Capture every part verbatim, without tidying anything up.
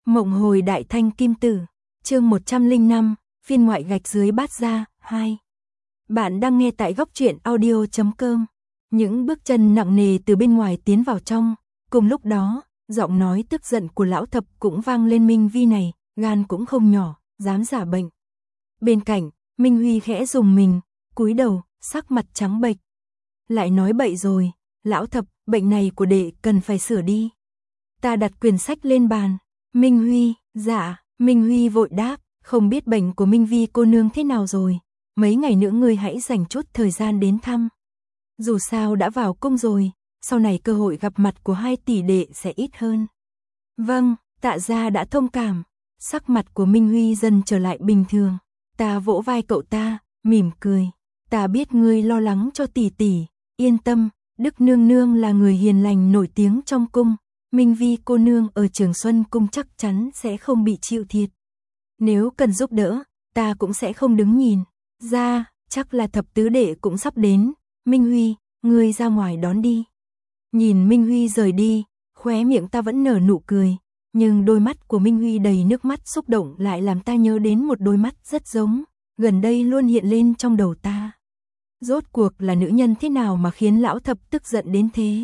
Mộng hồi đại thanh kim tử, chương một trăm lẻ năm, phiên ngoại gạch dưới bát ra, hai. Bạn đang nghe tại góc truyện audio chấm com. Những bước chân nặng nề từ bên ngoài tiến vào trong, cùng lúc đó, giọng nói tức giận của lão thập cũng vang lên. Minh Vi này, gan cũng không nhỏ, dám giả bệnh. Bên cạnh, Minh Huy khẽ dùng mình, cúi đầu, sắc mặt trắng bệch. Lại nói bậy rồi, lão thập, bệnh này của đệ cần phải sửa đi. Ta đặt quyển sách lên bàn. Minh Huy, dạ, Minh Huy vội đáp, không biết bệnh của Minh Vi cô nương thế nào rồi, mấy ngày nữa ngươi hãy dành chút thời gian đến thăm. Dù sao đã vào cung rồi, sau này cơ hội gặp mặt của hai tỷ đệ sẽ ít hơn. Vâng, tạ gia đã thông cảm, sắc mặt của Minh Huy dần trở lại bình thường. Ta vỗ vai cậu ta, mỉm cười, ta biết ngươi lo lắng cho tỷ tỷ, yên tâm, Đức nương nương là người hiền lành nổi tiếng trong cung. Minh Vi cô nương ở Trường Xuân cung chắc chắn sẽ không bị chịu thiệt. Nếu cần giúp đỡ, ta cũng sẽ không đứng nhìn. Ra, chắc là thập tứ đệ cũng sắp đến. Minh Huy, ngươi ra ngoài đón đi. Nhìn Minh Huy rời đi, khóe miệng ta vẫn nở nụ cười. Nhưng đôi mắt của Minh Huy đầy nước mắt xúc động lại làm ta nhớ đến một đôi mắt rất giống, gần đây luôn hiện lên trong đầu ta. Rốt cuộc là nữ nhân thế nào mà khiến lão thập tức giận đến thế?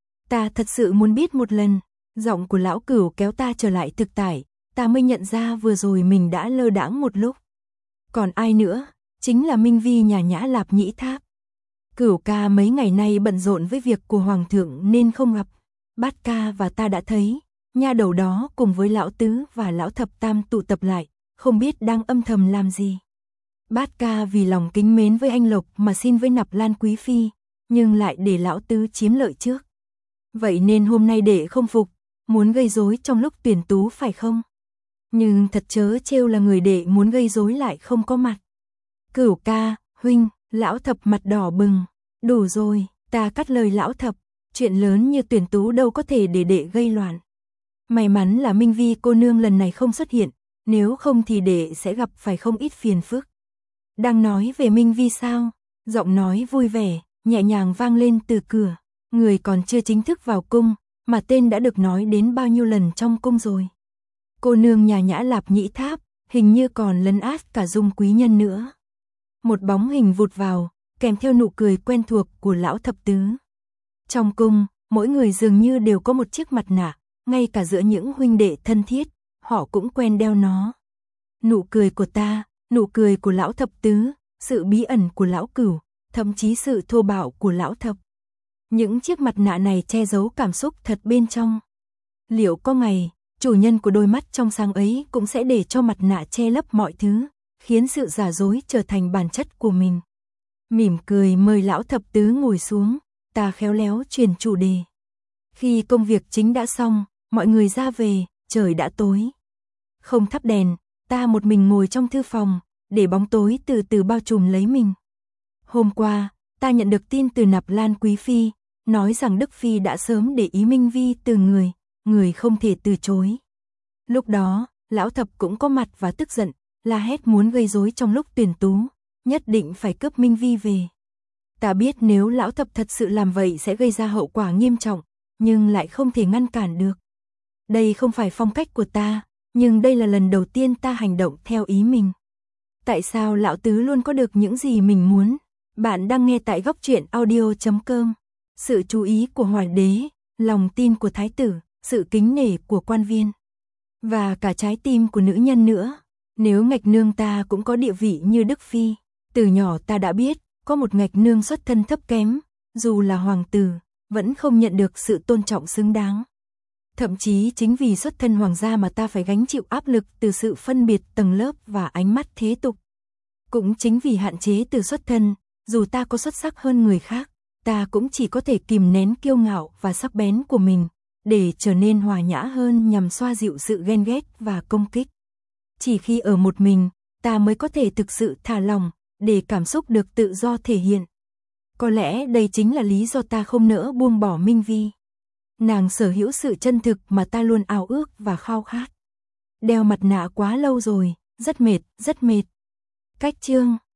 Ta thật sự muốn biết một lần. Giọng của lão Cửu kéo ta trở lại thực tại, ta mới nhận ra vừa rồi mình đã lơ đãng một lúc. Còn ai nữa? Chính là Minh Vi nhà Nhã Lạp Nhĩ Tháp. Cửu ca mấy ngày nay bận rộn với việc của hoàng thượng nên không gặp. Bát ca và ta đã thấy, nha đầu đó cùng với lão tứ và lão thập tam tụ tập lại, không biết đang âm thầm làm gì. Bát ca vì lòng kính mến với anh Lộc mà xin với Nạp Lan quý phi, nhưng lại để lão tứ chiếm lợi trước. Vậy nên hôm nay đệ không phục, muốn gây rối trong lúc tuyển tú phải không? Nhưng thật chớ trêu là người đệ muốn gây rối lại không có mặt. Cửu ca, huynh, lão thập mặt đỏ bừng. Đủ rồi, ta cắt lời lão thập, chuyện lớn như tuyển tú đâu có thể để đệ gây loạn. May mắn là Minh Vi cô nương lần này không xuất hiện, nếu không thì đệ sẽ gặp phải không ít phiền phức. Đang nói về Minh Vi sao? Giọng nói vui vẻ, nhẹ nhàng vang lên từ cửa. Người còn chưa chính thức vào cung, mà tên đã được nói đến bao nhiêu lần trong cung rồi. Cô nương nhà Nhã Lạp Nhĩ Tháp, hình như còn lấn át cả Dung quý nhân nữa. Một bóng hình vụt vào, kèm theo nụ cười quen thuộc của lão thập tứ. Trong cung, mỗi người dường như đều có một chiếc mặt nạ, ngay cả giữa những huynh đệ thân thiết, họ cũng quen đeo nó. Nụ cười của ta, nụ cười của lão thập tứ, sự bí ẩn của lão Cửu, thậm chí sự thô bạo của lão thập. Những chiếc mặt nạ này che giấu cảm xúc thật bên trong. Liệu có ngày, chủ nhân của đôi mắt trong sáng ấy cũng sẽ để cho mặt nạ che lấp mọi thứ, khiến sự giả dối trở thành bản chất của mình. Mỉm cười mời lão thập tứ ngồi xuống, ta khéo léo chuyển chủ đề. Khi công việc chính đã xong, mọi người ra về, trời đã tối. Không thắp đèn, ta một mình ngồi trong thư phòng, để bóng tối từ từ bao trùm lấy mình. Hôm qua, ta nhận được tin từ Nạp Lan quý phi, nói rằng Đức phi đã sớm để ý Minh Vi từ người, người không thể từ chối. Lúc đó, lão thập cũng có mặt và tức giận, la hét muốn gây rối trong lúc tuyển tú, nhất định phải cướp Minh Vi về. Ta biết nếu lão thập thật sự làm vậy sẽ gây ra hậu quả nghiêm trọng, nhưng lại không thể ngăn cản được. Đây không phải phong cách của ta, nhưng đây là lần đầu tiên ta hành động theo ý mình. Tại sao lão tứ luôn có được những gì mình muốn? Bạn đang nghe tại góc truyện audio chấm com. Sự chú ý của hoàng đế, lòng tin của thái tử, sự kính nể của quan viên, và cả trái tim của nữ nhân nữa. Nếu ngạch nương ta cũng có địa vị như Đức phi, từ nhỏ ta đã biết, có một ngạch nương xuất thân thấp kém, dù là hoàng tử, vẫn không nhận được sự tôn trọng xứng đáng. Thậm chí chính vì xuất thân hoàng gia mà ta phải gánh chịu áp lực từ sự phân biệt tầng lớp và ánh mắt thế tục. Cũng chính vì hạn chế từ xuất thân, dù ta có xuất sắc hơn người khác, ta cũng chỉ có thể kìm nén kiêu ngạo và sắc bén của mình, để trở nên hòa nhã hơn nhằm xoa dịu sự ghen ghét và công kích. Chỉ khi ở một mình, ta mới có thể thực sự thả lỏng, để cảm xúc được tự do thể hiện. Có lẽ đây chính là lý do ta không nỡ buông bỏ Minh Vi. Nàng sở hữu sự chân thực mà ta luôn ao ước và khao khát. Đeo mặt nạ quá lâu rồi, rất mệt, rất mệt. Cách chương